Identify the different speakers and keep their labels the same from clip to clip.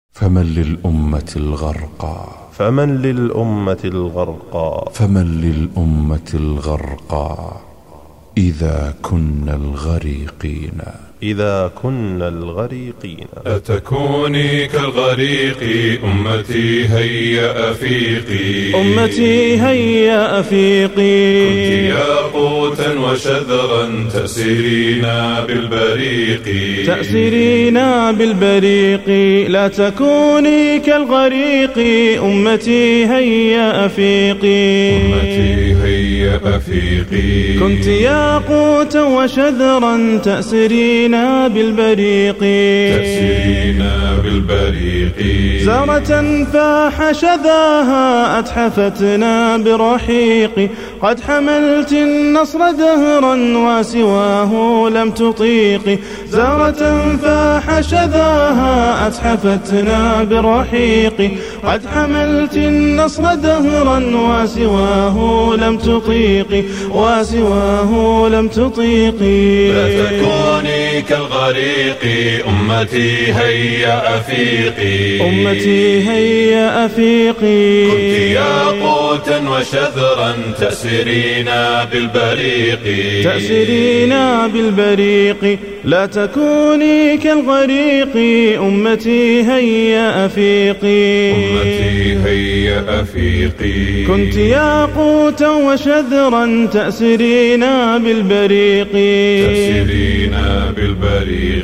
Speaker 1: فمن للأمة الغرقى
Speaker 2: فمن للأمة الغرقى
Speaker 1: فمن للأمة الغرقى إذا كنا الغريقين
Speaker 2: إذا كنا الغريقين.
Speaker 3: أتكوني كالغريق أمتي هيا أفيقي
Speaker 4: أمتي هيا أفيقي
Speaker 3: كنت ياقوتا وشذرا تأسرينا بالبريق
Speaker 4: تأسرينا بالبريق لا تكوني كالغريق أمتي هيا أفيقي
Speaker 3: أمتي هيا أفيقي
Speaker 4: كنت ياقوتا وشذرا تأسرينا بالبريق
Speaker 3: تأسرينا بالبريق
Speaker 4: زهرة فاح شذاها أتحفتنا برحيق قد حملت النصر دهرا وسواه لم تطيق زهرة فاح شذاها أتحفتنا برحيق قد حملت النصر دهرا وسواه لم تطيق وسواه لم تطيق.
Speaker 3: لا تكوني كالغريق أمتي هيا أفيقي
Speaker 4: أمتي هيا أفيقي
Speaker 3: كنت ياقوتا وشذرا تأسرينا بالبريق
Speaker 4: تأسرينا بالبريق لا تكوني كالغريق أمتي هيا أفيقي
Speaker 3: أمتي هيا أفيقي
Speaker 4: كنت ياقوتا وشذرا تأسرينا بالبريق
Speaker 3: تأسرينا بالبريق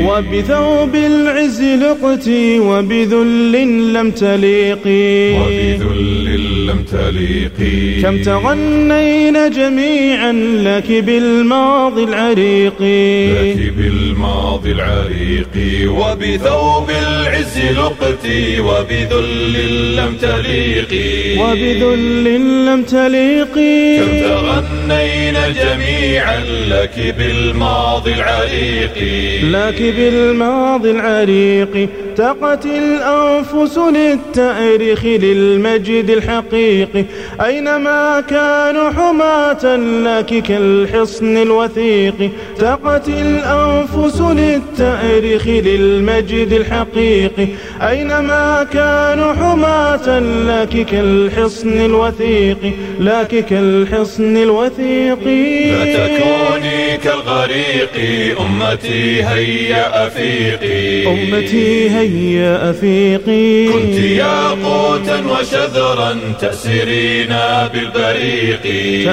Speaker 4: وبثوب العز لقتي وبذل لم تليقي
Speaker 3: وبذل لم تليقي
Speaker 4: كم تغنينا جميعا لك بالماضي العريق
Speaker 3: لك بالماضي العريق وبثوب العز لقتي وبذل لم تليقي
Speaker 4: وبذل لم تليقي
Speaker 3: كم تغنينا جميعا لك بالماضي العريق
Speaker 4: لك بالماضي العريق تقت الأنفس للتأريخ للمجد الحقيقي أينما كانوا حماة لك كالحصن الوثيق تقت الأنفس للتأريخ للمجد الحقيقي أينما كانوا حماة لك كالحصن الوثيق لك كالحصن الوثيق.
Speaker 3: لا تكوني كالغريق أمتي هيا أفيقي
Speaker 4: أمتي هيا أفيقي
Speaker 3: كنت ياقوتا وشذرا تأسرينا بالبريق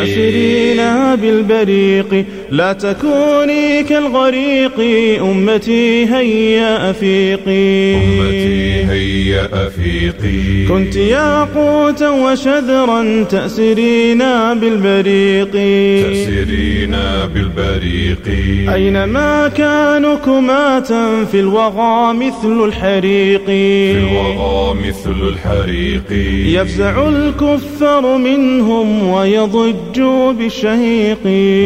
Speaker 4: تأسرينا بالبريق لا تكوني كالغريق أمتي هيا أفيقي
Speaker 3: أمتي هيا أفيقي
Speaker 4: كنت ياقوتا وشذرا تأسرينا بالبريق
Speaker 3: تأسرينا بالبريق
Speaker 4: أينما كانوا كماة في الوغى مثل الحريق
Speaker 3: في الوغى مثل الحريق
Speaker 4: يفزع الكفار منهم ويضجوا بالشهيق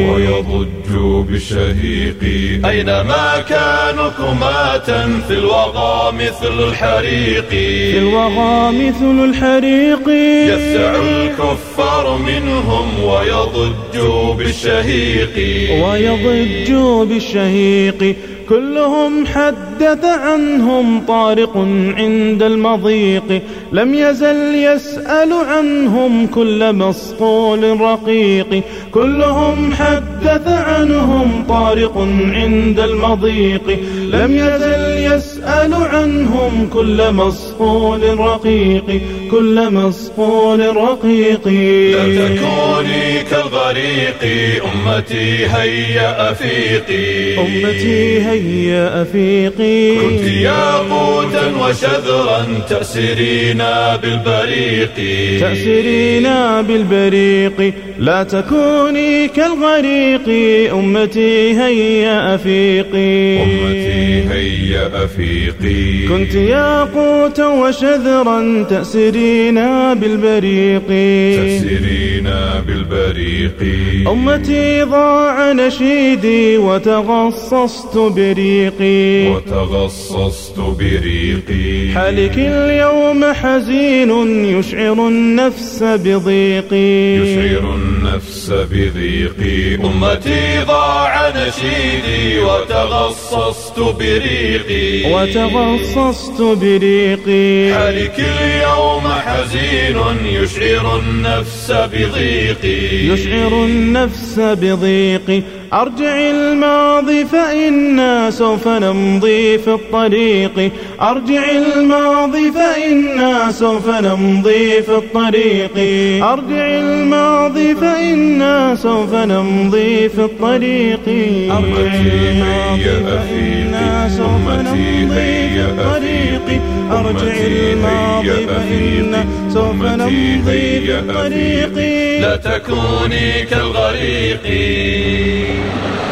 Speaker 3: ويضجوا بالشهيق أينما كانوا كماة في الوغى مثل الحريق
Speaker 4: في الوغى مثل الحريق
Speaker 3: يفزع الكفار منهم ويضجوا بالشهيق
Speaker 4: ويضجوا بالشهيق كلهم حدث عنهم طارق عند المضيق لم يزل يسأل عنهم كل مسطول رقيق كلهم حدث عنهم طارق عند المضيق لم يزل يسأل عنهم كل مسطول رقيق كل مسطول رقيق.
Speaker 3: لا تكوني كالغريق أمتي هيا أفيقي
Speaker 4: أمتي هيا أفيقي
Speaker 3: كنت ياقوتا وشذرا تأسرينا بالبريق
Speaker 4: تأسرينا بالبريق لا تكوني كالغريق أمتي هيا أفيقي
Speaker 3: أمتي هيا أفيقي
Speaker 4: كنت ياقوتا وشذرا تأسرينا بالبريق
Speaker 3: تأسرينا بالبريق
Speaker 4: أمتي ضاع نشيدي وتغصصت بريقي
Speaker 3: وتغصصت بريقي
Speaker 4: حالك اليوم حزين يشعر النفس بضيقي
Speaker 3: يشعر النفس بضيقي أمتي ضاع نشيدي وتغصصت بريقي
Speaker 4: تغصصت بريقي.
Speaker 3: حالك اليوم حزين يشعر النفس بضيقي،
Speaker 4: يشعر النفس بضيقي. أرجع الماضي فإنا سوف نمضي في الطريق. أرجع الماضي فإنا سوف نمضي في الطريق. أرجع الماضي فإنا سوف نمضي في الطريق. أرجع الماضي فإنا سوف نمضي في الطريق. أرجع الماضي فإنا سوف نمضي في الطريق.
Speaker 3: لا تكوني كالغريق.